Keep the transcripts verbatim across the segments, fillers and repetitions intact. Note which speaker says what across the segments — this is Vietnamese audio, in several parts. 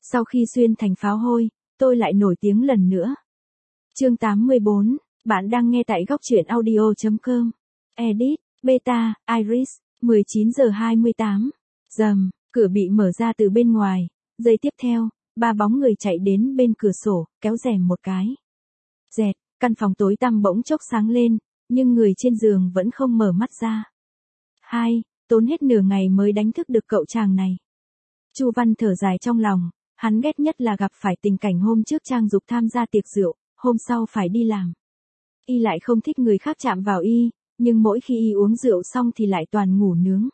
Speaker 1: Sau khi xuyên thành pháo hôi, tôi lại nổi tiếng lần nữa. Chương tám mươi bốn, bạn đang nghe tại góc truyện audio chấm com. Edit, Beta, Iris, mười chín giờ hai mươi tám. Rầm, cửa bị mở ra từ bên ngoài, giây tiếp theo, ba bóng người chạy đến bên cửa sổ, kéo rèm một cái. Dẹt, căn phòng tối tăm bỗng chốc sáng lên, nhưng người trên giường vẫn không mở mắt ra. Hai, tốn hết nửa ngày mới đánh thức được cậu chàng này. Chu Văn thở dài trong lòng, hắn ghét nhất là gặp phải tình cảnh hôm trước Trang Dục tham gia tiệc rượu, hôm sau phải đi làm. Y lại không thích người khác chạm vào y, nhưng mỗi khi y uống rượu xong thì lại toàn ngủ nướng.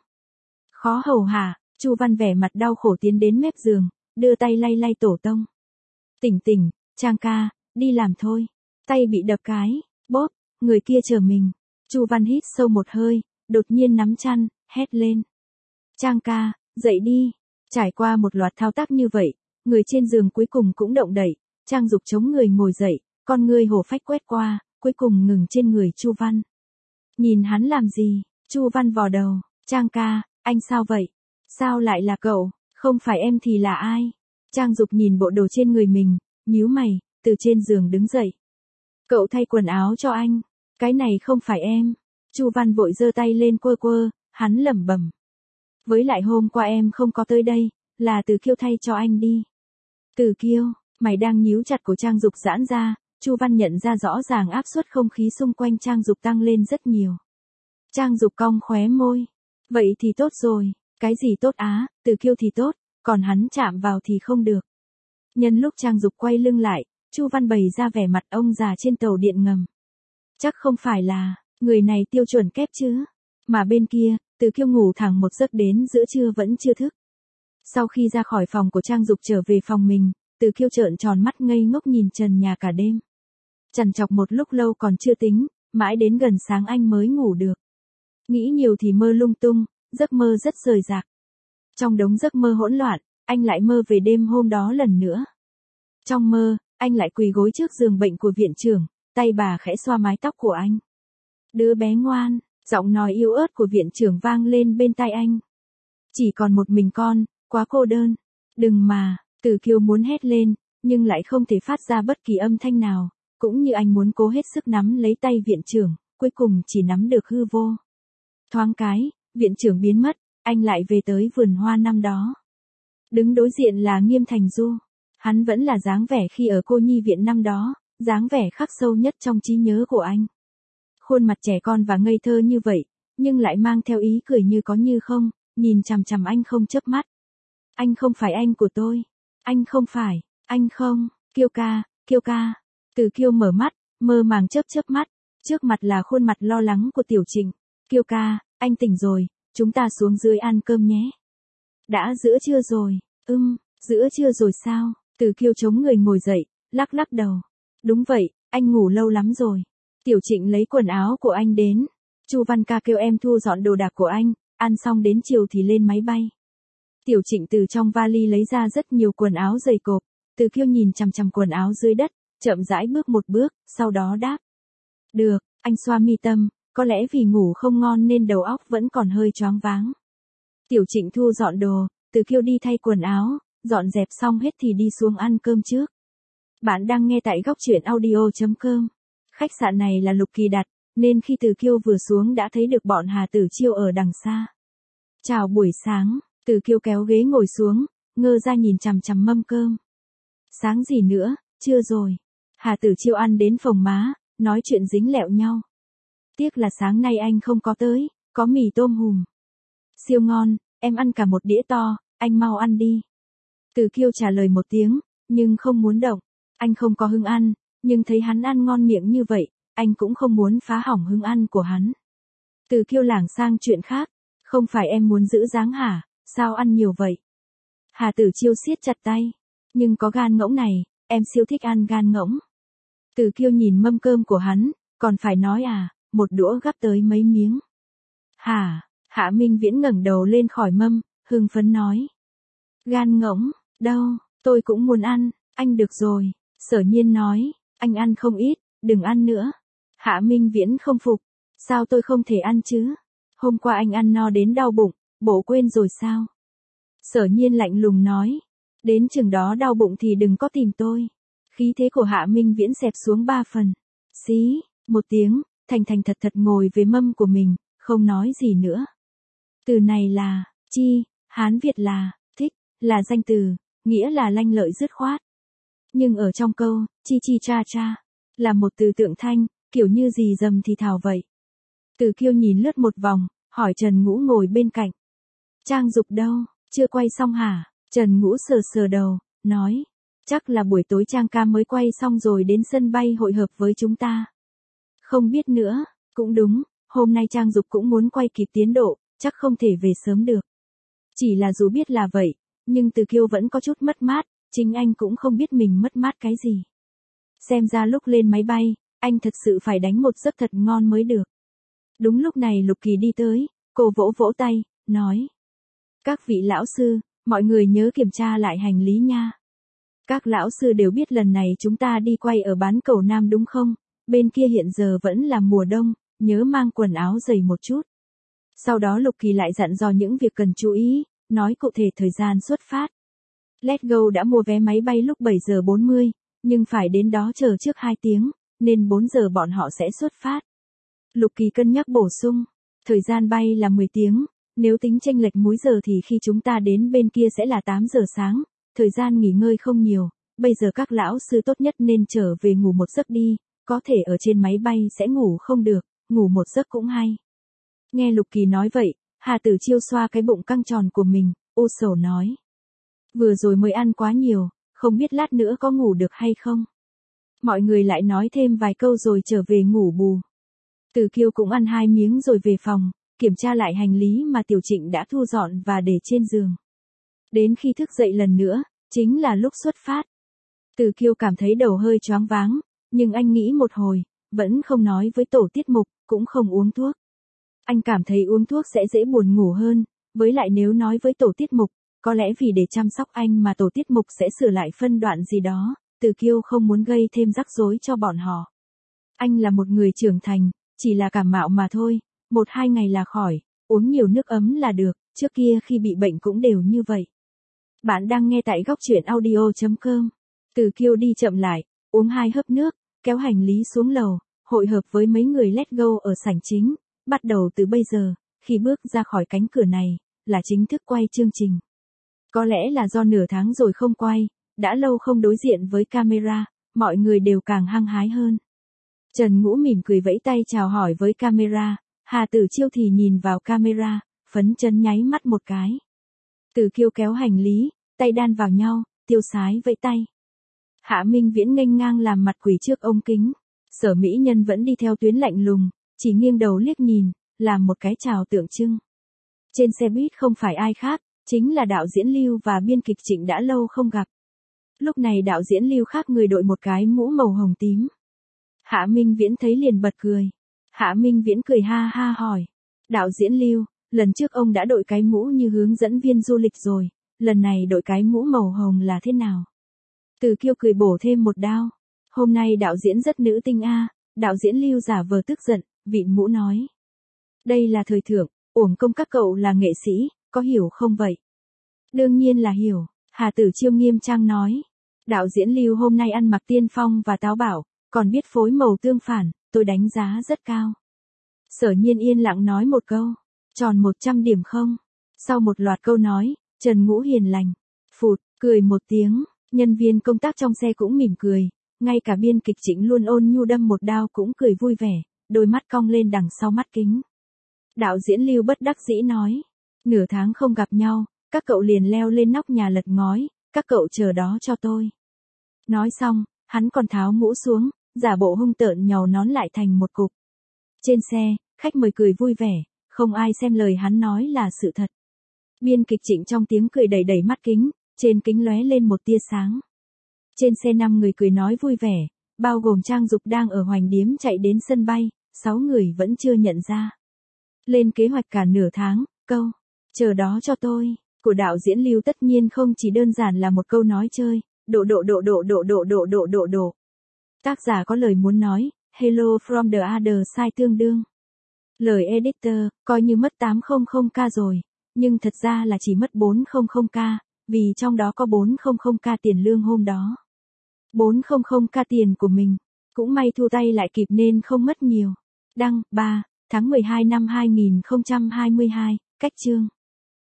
Speaker 1: Khó hầu hạ, Chu Văn vẻ mặt đau khổ tiến đến mép giường, đưa tay lay lay tổ tông. Tỉnh tỉnh, Trang ca, đi làm thôi. Tay bị đập cái, bóp, người kia chờ mình. Chu Văn hít sâu một hơi, đột nhiên nắm chăn, hét lên. Trang ca, dậy đi. Trải qua một loạt thao tác như vậy, người trên giường cuối cùng cũng động đậy, Trang Dục chống người ngồi dậy, con ngươi hổ phách quét qua, cuối cùng ngừng trên người Chu Văn. Nhìn hắn làm gì? Chu Văn vò đầu, Trang ca, anh sao vậy? Sao lại là cậu? Không phải em thì là ai? Trang Dục nhìn bộ đồ trên người mình, nhíu mày, từ trên giường đứng dậy. Cậu thay quần áo cho anh, cái này không phải em. Chu Văn vội giơ tay lên quơ quơ, hắn lẩm bẩm. Với lại hôm qua em không có tới đây, là Từ Kiêu thay cho anh đi. Từ Kiêu, mày đang nhíu chặt của Trang Dục giãn ra, Chu Văn nhận ra rõ ràng áp suất không khí xung quanh Trang Dục tăng lên rất nhiều. Trang Dục cong khóe môi. Vậy thì tốt rồi, cái gì tốt á, Từ Kiêu thì tốt, còn hắn chạm vào thì không được. Nhân lúc Trang Dục quay lưng lại, Chu Văn bày ra vẻ mặt ông già trên tàu điện ngầm. Chắc không phải là, người này tiêu chuẩn kép chứ. Mà bên kia, Từ Kiêu ngủ thẳng một giấc đến giữa trưa vẫn chưa thức. Sau khi ra khỏi phòng của Trang Dục trở về phòng mình, Từ Kiêu trợn tròn mắt ngây ngốc nhìn trần nhà cả đêm. Trằn trọc một lúc lâu còn chưa tính, mãi đến gần sáng anh mới ngủ được. Nghĩ nhiều thì mơ lung tung, giấc mơ rất rời rạc. Trong đống giấc mơ hỗn loạn, anh lại mơ về đêm hôm đó lần nữa. Trong mơ, anh lại quỳ gối trước giường bệnh của viện trưởng, tay bà khẽ xoa mái tóc của anh. Đứa bé ngoan, giọng nói yếu ớt của viện trưởng vang lên bên tai anh. Chỉ còn một mình con, quá cô đơn. Đừng mà, Từ Kiêu muốn hét lên, nhưng lại không thể phát ra bất kỳ âm thanh nào, cũng như anh muốn cố hết sức nắm lấy tay viện trưởng, cuối cùng chỉ nắm được hư vô. Thoáng cái, viện trưởng biến mất, anh lại về tới vườn hoa năm đó. Đứng đối diện là Nghiêm Thành Du. Hắn vẫn là dáng vẻ khi ở cô nhi viện năm đó, dáng vẻ khắc sâu nhất trong trí nhớ của anh. Khuôn mặt trẻ con và ngây thơ như vậy, nhưng lại mang theo ý cười như có như không, nhìn chằm chằm anh không chớp mắt. Anh không phải anh của tôi. Anh không phải, anh không, Kiêu ca, Kiêu ca. Từ Kiêu mở mắt, mơ màng chớp chớp mắt, trước mặt là khuôn mặt lo lắng của Tiểu Trịnh. Kiêu ca, anh tỉnh rồi, chúng ta xuống dưới ăn cơm nhé. Đã giữa trưa rồi, ưm, giữa trưa rồi sao? Từ Kiêu chống người ngồi dậy, lắc lắc đầu. Đúng vậy, anh ngủ lâu lắm rồi. Tiểu Trịnh lấy quần áo của anh đến. Chu Văn ca kêu em thu dọn đồ đạc của anh, ăn xong đến chiều thì lên máy bay. Tiểu Trịnh từ trong vali lấy ra rất nhiều quần áo dày cộp. Từ Kiêu nhìn chằm chằm quần áo dưới đất, chậm rãi bước một bước, sau đó đáp. Được, anh xoa mi tâm, có lẽ vì ngủ không ngon nên đầu óc vẫn còn hơi choáng váng. Tiểu Trịnh thu dọn đồ, Từ Kiêu đi thay quần áo, dọn dẹp xong hết thì đi xuống ăn cơm trước. Bạn đang nghe tại góc truyện audio chấm com. Khách sạn này là Lục Kỳ đặt, nên khi Từ Kiêu vừa xuống đã thấy được bọn Hà Tử Chiêu ở đằng xa. Chào buổi sáng, Từ Kiêu kéo ghế ngồi xuống, ngơ ra nhìn chằm chằm mâm cơm. Sáng gì nữa, chưa rồi. Hà Tử Chiêu ăn đến phồng má, nói chuyện dính lẹo nhau. Tiếc là sáng nay anh không có tới, có mì tôm hùm. Siêu ngon, em ăn cả một đĩa to, anh mau ăn đi. Từ Kiêu trả lời một tiếng, nhưng không muốn động. Anh không có hứng ăn, nhưng thấy hắn ăn ngon miệng như vậy, anh cũng không muốn phá hỏng hứng ăn của hắn. Từ Kiêu lảng sang chuyện khác, không phải em muốn giữ dáng hả, sao ăn nhiều vậy? Hà Tử Chiêu siết chặt tay, nhưng có gan ngỗng này, em siêu thích ăn gan ngỗng. Từ Kiêu nhìn mâm cơm của hắn, còn phải nói à, một đũa gắp tới mấy miếng. Hả, Hạ Minh Viễn ngẩng đầu lên khỏi mâm, hưng phấn nói. Gan ngỗng, đâu, tôi cũng muốn ăn, anh được rồi, Sở Nhiên nói, anh ăn không ít, đừng ăn nữa. Hạ Minh Viễn không phục, sao tôi không thể ăn chứ? Hôm qua anh ăn no đến đau bụng, bộ quên rồi sao? Sở Nhiên lạnh lùng nói, Đến chừng đó đau bụng thì đừng có tìm tôi. Khí thế của Hạ Minh Viễn xẹp xuống ba phần. Xí, một tiếng, thành thành thật thật ngồi về mâm của mình, không nói gì nữa. Từ này là, chi, Hán Việt là, thích, là danh từ, nghĩa là lanh lợi dứt khoát. Nhưng ở trong câu, chi chi cha cha, là một từ tượng thanh, kiểu như gì dầm thì thào vậy. Từ Kiêu nhìn lướt một vòng, hỏi Trần Ngũ ngồi bên cạnh. Trang Dục đâu, chưa quay xong hả? Trần Ngũ sờ sờ đầu, nói. Chắc là buổi tối Trang ca mới quay xong rồi đến sân bay hội hợp với chúng ta. Không biết nữa, cũng đúng, hôm nay Trang Dục cũng muốn quay kịp tiến độ, chắc không thể về sớm được. Chỉ là dù biết là vậy, nhưng Từ Kiêu vẫn có chút mất mát, chính anh cũng không biết mình mất mát cái gì. Xem ra lúc lên máy bay, anh thật sự phải đánh một giấc thật ngon mới được. Đúng lúc này Lục Kỳ đi tới, cô vỗ vỗ tay, nói. Các vị lão sư, mọi người nhớ kiểm tra lại hành lý nha. Các lão sư đều biết lần này chúng ta đi quay ở bán cầu Nam đúng không? Bên kia hiện giờ vẫn là mùa đông, nhớ mang quần áo dày một chút. Sau đó Lục Kỳ lại dặn dò những việc cần chú ý, nói cụ thể thời gian xuất phát. Let's Go đã mua vé máy bay lúc bảy giờ bốn mươi, nhưng phải đến đó chờ trước hai tiếng, nên bốn giờ bọn họ sẽ xuất phát. Lục Kỳ cân nhắc bổ sung, thời gian bay là mười tiếng, nếu tính chênh lệch múi giờ thì khi chúng ta đến bên kia sẽ là tám giờ sáng, thời gian nghỉ ngơi không nhiều, bây giờ các lão sư tốt nhất nên trở về ngủ một giấc đi, có thể ở trên máy bay sẽ ngủ không được, ngủ một giấc cũng hay. Nghe Lục Kỳ nói vậy, Hà Tử Chiêu xoa cái bụng căng tròn của mình, u sầu nói. Vừa rồi mới ăn quá nhiều, không biết lát nữa có ngủ được hay không. Mọi người lại nói thêm vài câu rồi trở về ngủ bù. Từ Kiêu cũng ăn hai miếng rồi về phòng, kiểm tra lại hành lý mà Tiểu Trịnh đã thu dọn và để trên giường. Đến khi thức dậy lần nữa, chính là lúc xuất phát. Từ Kiêu cảm thấy đầu hơi choáng váng, nhưng anh nghĩ một hồi, vẫn không nói với tổ tiết mục, cũng không uống thuốc. Anh cảm thấy uống thuốc sẽ dễ buồn ngủ hơn, với lại nếu nói với tổ tiết mục, có lẽ vì để chăm sóc anh mà tổ tiết mục sẽ sửa lại phân đoạn gì đó, Từ Kiêu không muốn gây thêm rắc rối cho bọn họ. Anh là một người trưởng thành, chỉ là cảm mạo mà thôi, một hai ngày là khỏi, uống nhiều nước ấm là được, trước kia khi bị bệnh cũng đều như vậy. Bạn đang nghe tại góc truyện audio chấm com. Từ Kiêu đi chậm lại, uống hai hớp nước, kéo hành lý xuống lầu, hội hợp với mấy người Let's Go ở sảnh chính, bắt đầu từ bây giờ, khi bước ra khỏi cánh cửa này, là chính thức quay chương trình. Có lẽ là do nửa tháng rồi không quay, đã lâu không đối diện với camera, mọi người đều càng hăng hái hơn. Trần Ngũ mỉm cười vẫy tay chào hỏi với camera, Hà Tử Chiêu thì nhìn vào camera, phấn chấn nháy mắt một cái. Từ Kiêu kéo hành lý, tay đan vào nhau, tiêu sái vẫy tay. Hạ Minh Viễn nghênh ngang làm mặt quỷ trước ống kính. Sở Mỹ Nhân vẫn đi theo tuyến lạnh lùng, chỉ nghiêng đầu liếc nhìn, làm một cái chào tượng trưng. Trên xe buýt không phải ai khác, chính là đạo diễn Lưu và biên kịch Trịnh đã lâu không gặp. Lúc này đạo diễn Lưu khác người đội một cái mũ màu hồng tím. Hạ Minh Viễn thấy liền bật cười. Hạ Minh Viễn cười ha ha hỏi. Đạo diễn Lưu, lần trước ông đã đội cái mũ như hướng dẫn viên du lịch rồi, lần này đội cái mũ màu hồng là thế nào? Từ Kiêu cười bổ thêm một đao. Hôm nay đạo diễn rất nữ tinh a. Đạo diễn Lưu giả vờ tức giận, vịn mũ nói. Đây là thời thượng, uổng công các cậu là nghệ sĩ, có hiểu không vậy? Đương nhiên là hiểu, Hà Tử Chiêu nghiêm trang nói. Đạo diễn Lưu hôm nay ăn mặc tiên phong và táo bạo, còn biết phối màu tương phản, tôi đánh giá rất cao. Sở Nhiên yên lặng nói một câu, tròn một trăm điểm không? Sau một loạt câu nói, Trần Ngũ hiền lành, phụt, cười một tiếng, nhân viên công tác trong xe cũng mỉm cười, ngay cả biên kịch Trịnh luôn ôn nhu đâm một đao cũng cười vui vẻ, đôi mắt cong lên đằng sau mắt kính. Đạo diễn Lưu bất đắc dĩ nói, nửa tháng không gặp nhau, các cậu liền leo lên nóc nhà lật ngói, các cậu chờ đó cho tôi. Nói xong, hắn còn tháo mũ xuống, giả bộ hung tợn nhàu nón lại thành một cục. Trên xe, khách mời cười vui vẻ, không ai xem lời hắn nói là sự thật. Biên kịch Trịnh trong tiếng cười đầy đầy mắt kính, trên kính lóe lên một tia sáng. Trên xe năm người cười nói vui vẻ, bao gồm Trang Dục đang ở Hoành Điếm chạy đến sân bay, sáu người vẫn chưa nhận ra. Lên kế hoạch cả nửa tháng, câu, chờ đó cho tôi, của đạo diễn Lưu tất nhiên không chỉ đơn giản là một câu nói chơi, độ độ độ độ độ độ độ độ độ độ. Tác giả có lời muốn nói, hello from the other side tương đương. Lời editor, coi như mất tám trăm k rồi, nhưng thật ra là chỉ mất bốn trăm k, vì trong đó có bốn trăm k tiền lương hôm đó. bốn trăm k tiền của mình, cũng may thu tay lại kịp nên không mất nhiều. Đăng, ba tháng mười hai năm hai nghìn không trăm hai mươi hai, cách chương.